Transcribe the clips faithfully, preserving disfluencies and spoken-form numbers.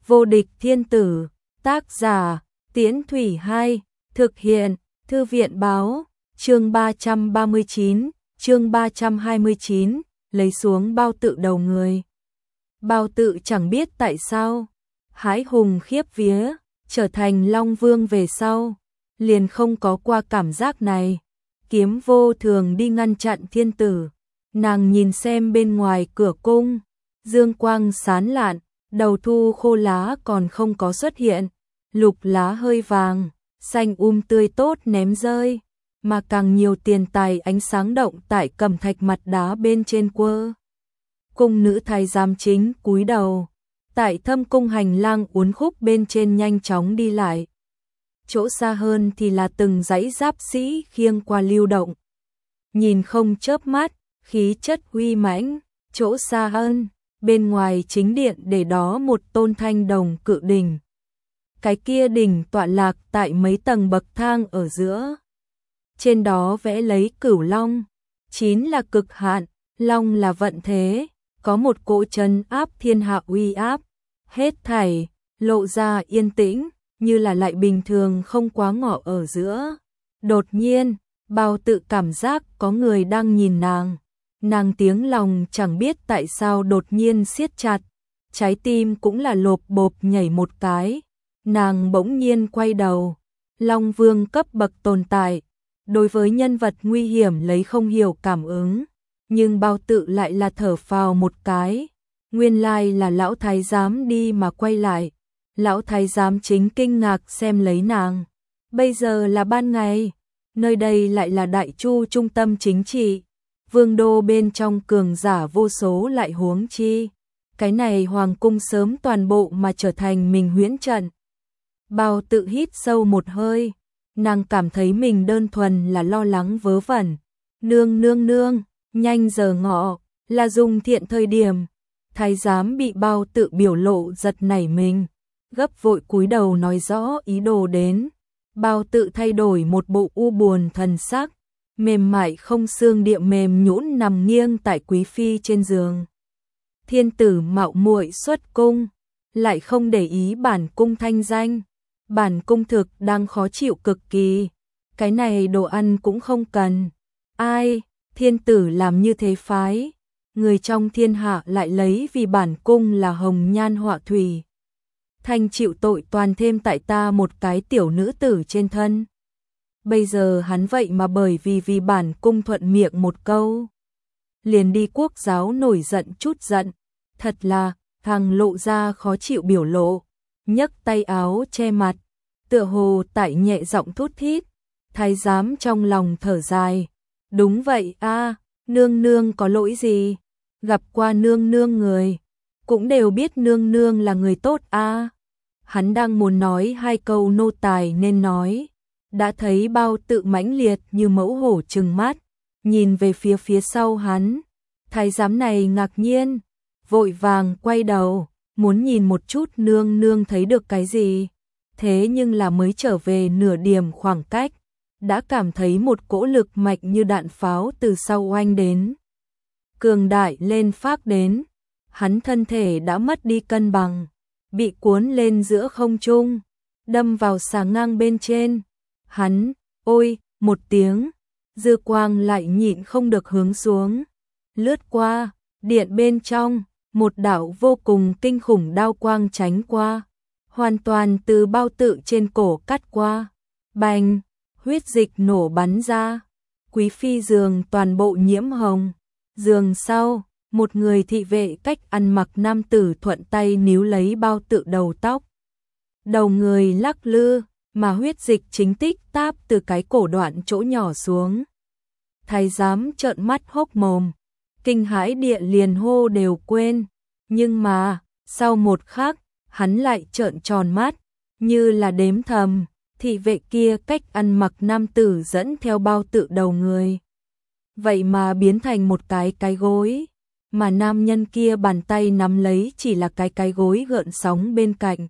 Vô địch thiên tử, tác giả, Tiễn Thủy hai, thực hiện, Thư viện báo, chương ba trăm ba mươi chín, chương ba trăm hai mươi chín, lấy xuống bao tự đầu người. Bao tự chẳng biết tại sao, hãi hùng khiếp vía, trở thành Long Vương về sau, liền không có qua cảm giác này. Kiếm Vô Thường đi ngăn chặn thiên tử, nàng nhìn xem bên ngoài cửa cung, dương quang sán lạn, đầu thu khô lá còn không có xuất hiện, lục lá hơi vàng, xanh um tươi tốt ném rơi, mà càng nhiều tiền tài ánh sáng động tại cẩm thạch mặt đá bên trên quơ. Cung nữ thái giám chính cúi đầu, tại thâm cung hành lang uốn khúc bên trên nhanh chóng đi lại. Chỗ xa hơn thì là từng dãy giáp sĩ khiêng qua lưu động. Nhìn không chớp mắt, khí chất uy mãnh, chỗ xa hơn, bên ngoài chính điện để đó một tôn thanh đồng cự đỉnh. Cái kia đỉnh tọa lạc tại mấy tầng bậc thang ở giữa. Trên đó vẽ lấy cửu long, chín là cực hạn, long là vận thế, có một cỗ trấn áp thiên hạ uy áp, hết thảy lộ ra yên tĩnh, như là lại bình thường không quá ngọ ở giữa. Đột nhiên, Bao tự cảm giác có người đang nhìn nàng. Nàng tiếng lòng chẳng biết tại sao đột nhiên siết chặt, trái tim cũng là lộp bộp nhảy một cái. Nàng bỗng nhiên quay đầu, Long Vương cấp bậc tồn tại, đối với nhân vật nguy hiểm lấy không hiểu cảm ứng, nhưng Bao tự lại là thở phào một cái, nguyên lai là lão thái giám đi mà quay lại. Lão thái giám chính kinh ngạc xem lấy nàng, bây giờ là ban ngày, nơi đây lại là Đại Chu trung tâm chính trị, vương đô bên trong cường giả vô số lại huống chi, cái này hoàng cung sớm toàn bộ mà trở thành mình huyễn trận. Bao tự hít sâu một hơi, nàng cảm thấy mình đơn thuần là lo lắng vớ vẩn. Nương nương nương, nhanh giờ ngọ, là dùng thiện thời điểm. Thái giám bị Bao tự biểu lộ giật nảy mình, gấp vội cúi đầu nói rõ ý đồ đến. Bao tự thay đổi một bộ u buồn thần sắc, mềm mại không xương địa mềm nhũn nằm nghiêng tại quý phi trên giường. Thiên tử mạo muội xuất cung, lại không để ý bản cung thanh danh. Bản cung thực đang khó chịu cực kỳ, cái này đồ ăn cũng không cần. Ai, thiên tử làm như thế phái, người trong thiên hạ lại lấy vì bản cung là hồng nhan họa thủy. Thanh chịu tội toàn thêm tại ta một cái tiểu nữ tử trên thân. Bây giờ hắn vậy mà bởi vì vì bản cung thuận miệng một câu, liền đi quốc giáo nổi giận chút giận, thật là, thằng lộ ra khó chịu biểu lộ, nhấc tay áo che mặt, tựa hồ tại nhẹ giọng thút thít. Thái giám trong lòng thở dài, đúng vậy a, nương nương có lỗi gì, gặp qua nương nương người, cũng đều biết nương nương là người tốt a. Hắn đang muốn nói hai câu nô tài nên nói, đã thấy Bao tự mãnh liệt như mẫu hổ trừng mắt, nhìn về phía phía sau hắn. Thái giám này ngạc nhiên, vội vàng quay đầu, muốn nhìn một chút nương nương thấy được cái gì. Thế nhưng là mới trở về nửa điểm khoảng cách, đã cảm thấy một cỗ lực mạnh như đạn pháo từ sau oanh đến. Cường đại lên phác đến, hắn thân thể đã mất đi cân bằng, bị cuốn lên giữa không trung, đâm vào xà ngang bên trên. Hắn, ôi, một tiếng, dư quang lại nhịn không được hướng xuống, lướt qua, điện bên trong, một đạo vô cùng kinh khủng đao quang tránh qua, hoàn toàn từ Bao tự trên cổ cắt qua. Bành, huyết dịch nổ bắn ra, quý phi giường toàn bộ nhiễm hồng. Giường sau, một người thị vệ cách ăn mặc nam tử thuận tay níu lấy Bao tự đầu tóc. Đầu người lắc lư, mà huyết dịch chính tích táp từ cái cổ đoạn chỗ nhỏ xuống. Thái giám trợn mắt hốc mồm, kinh hãi địa liền hô đều quên, nhưng mà, sau một khắc, hắn lại trợn tròn mắt, như là đếm thầm, thị vệ kia cách ăn mặc nam tử dẫn theo Bao tự đầu người. Vậy mà biến thành một cái cái gối, mà nam nhân kia bàn tay nắm lấy chỉ là cái cái gối gợn sóng bên cạnh.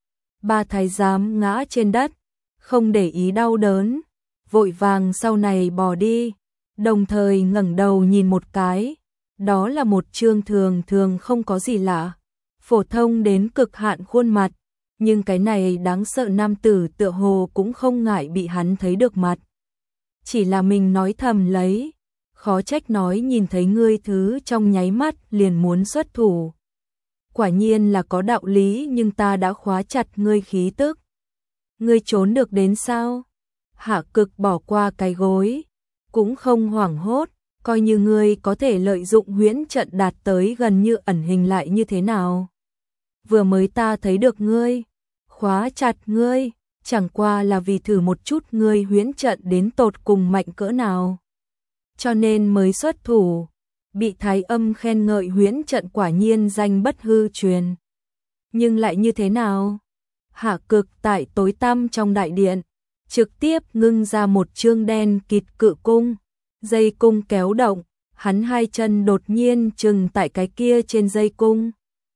Ba thái giám ngã trên đất, không để ý đau đớn, vội vàng sau này bỏ đi, đồng thời ngẩng đầu nhìn một cái, đó là một trương thường thường không có gì lạ. phổ thông đến cực hạn khuôn mặt, nhưng cái này đáng sợ nam tử tựa hồ cũng không ngại bị hắn thấy được mặt. Chỉ là mình nói thầm lấy, khó trách nói nhìn thấy ngươi thứ trong nháy mắt liền muốn xuất thủ. Quả nhiên là có đạo lý, nhưng ta đã khóa chặt ngươi khí tức. Ngươi trốn được đến sao? Hạ Cực bỏ qua cái gối, cũng không hoảng hốt, coi như ngươi có thể lợi dụng huyễn trận đạt tới gần như ẩn hình lại như thế nào. Vừa mới ta thấy được ngươi, khóa chặt ngươi, chẳng qua là vì thử một chút ngươi huyễn trận đến tột cùng mạnh cỡ nào. Cho nên mới xuất thủ, bị Thái Âm khen ngợi huyễn trận quả nhiên danh bất hư truyền. Nhưng lại như thế nào? Hạ Cực tại tối tăm trong đại điện, trực tiếp ngưng ra một chương đen kịt cự cung, dây cung kéo động, hắn hai chân đột nhiên chừng tại cái kia trên dây cung.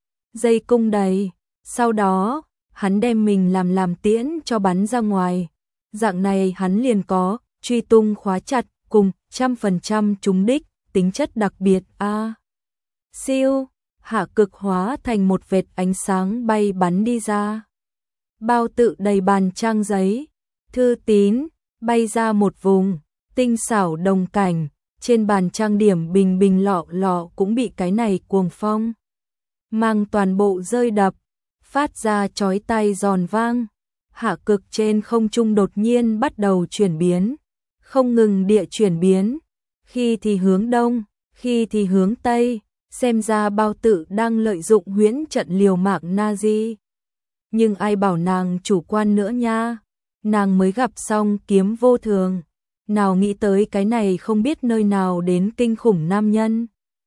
Dây cung đầy, sau đó, hắn đem mình làm làm tiễn cho bắn ra ngoài. Dạng này hắn liền có, truy tung khóa chặt, cùng, trăm phần trăm trúng đích, tính chất đặc biệt a. À, siêu, Hạ Cực hóa thành một vệt ánh sáng bay bắn đi ra. Bao tự đầy bàn trang giấy, thư tín, bay ra một vùng, tinh xảo đồng cảnh, trên bàn trang điểm bình bình lọ lọ cũng bị cái này cuồng phong mang toàn bộ rơi đập, phát ra chói tai giòn vang. Hạ Cực trên không trung đột nhiên bắt đầu chuyển biến, không ngừng địa chuyển biến, khi thì hướng đông, khi thì hướng tây, xem ra bao tự đang lợi dụng huyễn trận liều mạng Nazi. Nhưng ai bảo nàng chủ quan nữa nha, nàng mới gặp xong kiếm vô thường, nào nghĩ tới cái này không biết nơi nào đến kinh khủng nam nhân.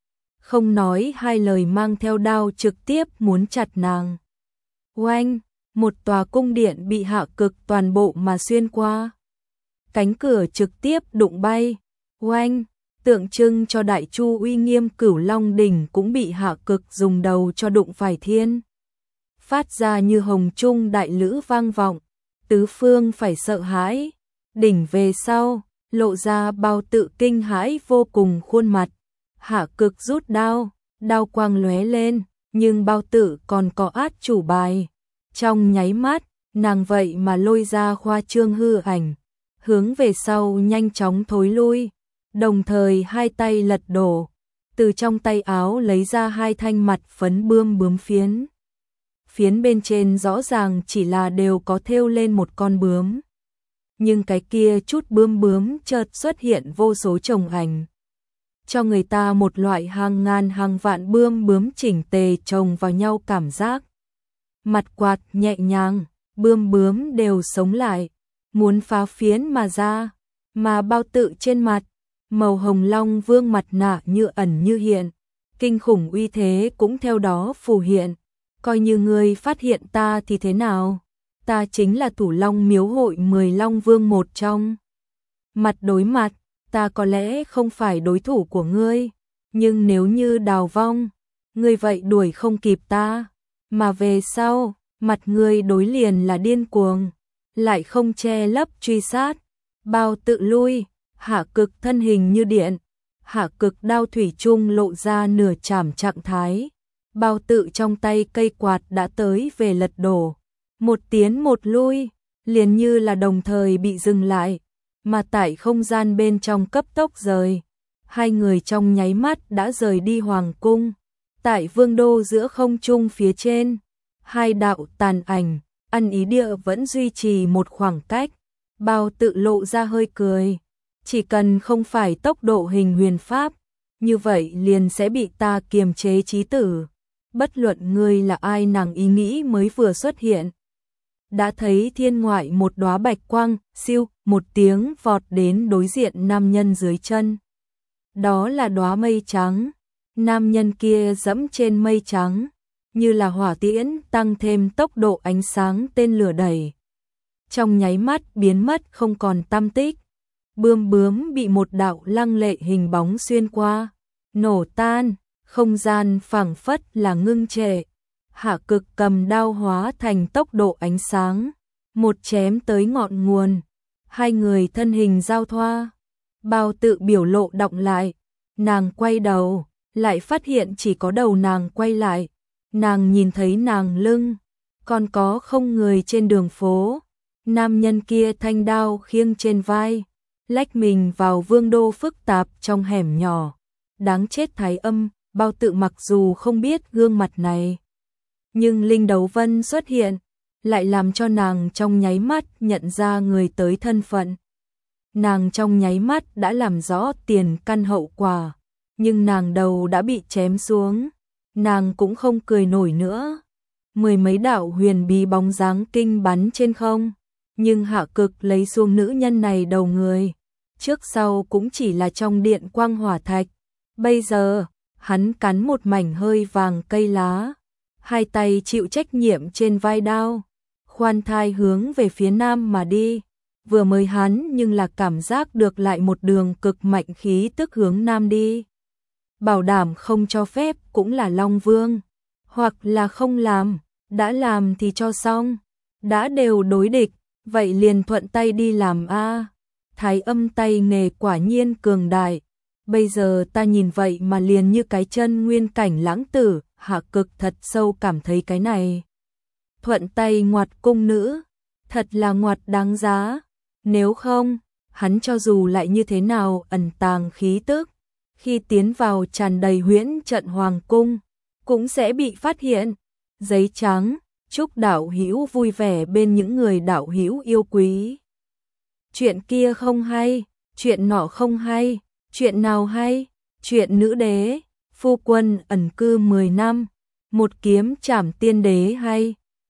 Không nói hai lời mang theo đao trực tiếp muốn chặt nàng. Oanh, một tòa cung điện bị Hạ Cực toàn bộ mà xuyên qua. Cánh cửa trực tiếp đụng bay. Oanh, tượng trưng cho đại chu uy nghiêm Cửu Long đỉnh cũng bị Hạ Cực dùng đầu cho đụng phải thiên. Phát ra như hồng trung đại lữ vang vọng, tứ phương phải sợ hãi. Đỉnh về sau, lộ ra bao tự kinh hãi vô cùng khuôn mặt. Hạ Cực rút đao, đao quang lóe lên, nhưng bao tử còn có át chủ bài. Trong nháy mắt, nàng vậy mà lôi ra khoa trương hư ảnh, hướng về sau nhanh chóng thối lui, đồng thời hai tay lật đổ, từ trong tay áo lấy ra hai thanh mặt phấn bươm bướm phiến. Phiến bên trên rõ ràng chỉ là đều có thêu lên một con bướm. Nhưng cái kia chút bướm bướm chợt xuất hiện vô số chồng ảnh, cho người ta một loại hàng ngàn hàng vạn bươm bướm chỉnh tề chồng vào nhau cảm giác. Mặt quạt nhẹ nhàng, bươm bướm đều sống lại, muốn phá phiến mà ra, mà bao tự trên mặt, màu hồng long vương mặt nạ như ẩn như hiện, kinh khủng uy thế cũng theo đó phù hiện. Coi như ngươi phát hiện ta thì thế nào? Ta chính là Thủ Long miếu hội mười long vương một trong. Mặt đối mặt, ta có lẽ không phải đối thủ của ngươi, nhưng nếu như đào vong, ngươi vậy đuổi không kịp ta, mà về sau, mặt ngươi đối liền là điên cuồng, lại không che lấp truy sát, bao tự lui, Hạ Cực thân hình như điện, Hạ Cực đao thủy chung lộ ra nửa chảm trạng thái, bao tự trong tay cây quạt đã tới về lật đổ, một tiến một lui, liền như là đồng thời bị dừng lại. Mà tại không gian bên trong cấp tốc rời, hai người trong nháy mắt đã rời đi hoàng cung. Tại vương đô giữa không trung phía trên, hai đạo tàn ảnh, ăn ý địa vẫn duy trì một khoảng cách. Bao tự lộ ra hơi cười, chỉ cần không phải tốc độ hình huyền pháp, như vậy liền sẽ bị ta kiềm chế chí tử. Bất luận ngươi là ai, nàng ý nghĩ mới vừa xuất hiện, đã thấy thiên ngoại một đóa bạch quang, siêu, một tiếng vọt đến đối diện nam nhân dưới chân. Đó là đóa mây trắng, nam nhân kia dẫm trên mây trắng, như là hỏa tiễn tăng thêm tốc độ ánh sáng tên lửa đẩy. Trong nháy mắt biến mất không còn tăm tích, bươm bướm bị một đạo lăng lệ hình bóng xuyên qua, nổ tan, không gian phảng phất là ngưng trệ. Hạ Cực cầm đao hóa thành tốc độ ánh sáng, một chém tới ngọn nguồn, hai người thân hình giao thoa, bao tự biểu lộ động lại, nàng quay đầu, lại phát hiện chỉ có đầu nàng quay lại, Nàng nhìn thấy nàng lưng, còn có không người trên đường phố. Nam nhân kia thanh đao khiêng trên vai, lách mình vào vương đô phức tạp trong hẻm nhỏ. Đáng chết Thái Âm, Bao Tự mặc dù không biết gương mặt này, nhưng Linh Đấu Vân xuất hiện, lại làm cho nàng trong nháy mắt nhận ra người tới thân phận. Nàng trong nháy mắt đã làm rõ tiền căn hậu quả, nhưng nàng đầu đã bị chém xuống, nàng cũng không cười nổi nữa. Mười mấy đạo huyền bí bóng dáng kinh bắn trên không, nhưng Hạ Cực lấy xuống nữ nhân này đầu người, trước sau cũng chỉ là trong điện quang hỏa thạch. Bây giờ, hắn cắn một mảnh hơi vàng cây lá, hai tay chịu trách nhiệm trên vai đao, khoan thai hướng về phía nam mà đi. Vừa mới hắn nhưng là cảm giác được lại một đường cực mạnh khí tức hướng nam đi. Bảo đảm không cho phép cũng là Long Vương, hoặc là không làm, đã làm thì cho xong, đã đều đối địch, vậy liền thuận tay đi làm a. Thái Âm tay nghề quả nhiên cường đại, bây giờ ta nhìn vậy mà liền như cái chân nguyên cảnh lãng tử. Hạ Cực thật sâu cảm thấy cái này thuận tay ngoặt cung nữ, thật là ngoặt đáng giá. Nếu không, hắn cho dù lại như thế nào ẩn tàng khí tức, khi tiến vào tràn đầy huyễn trận hoàng cung, cũng sẽ bị phát hiện. Giấy trắng, chúc đạo hữu vui vẻ bên những người đạo hữu yêu quý. Chuyện kia không hay, chuyện nọ không hay, chuyện nào hay? Chuyện nữ đế, phu quân ẩn cư mười năm, một kiếm trảm tiên đế hay.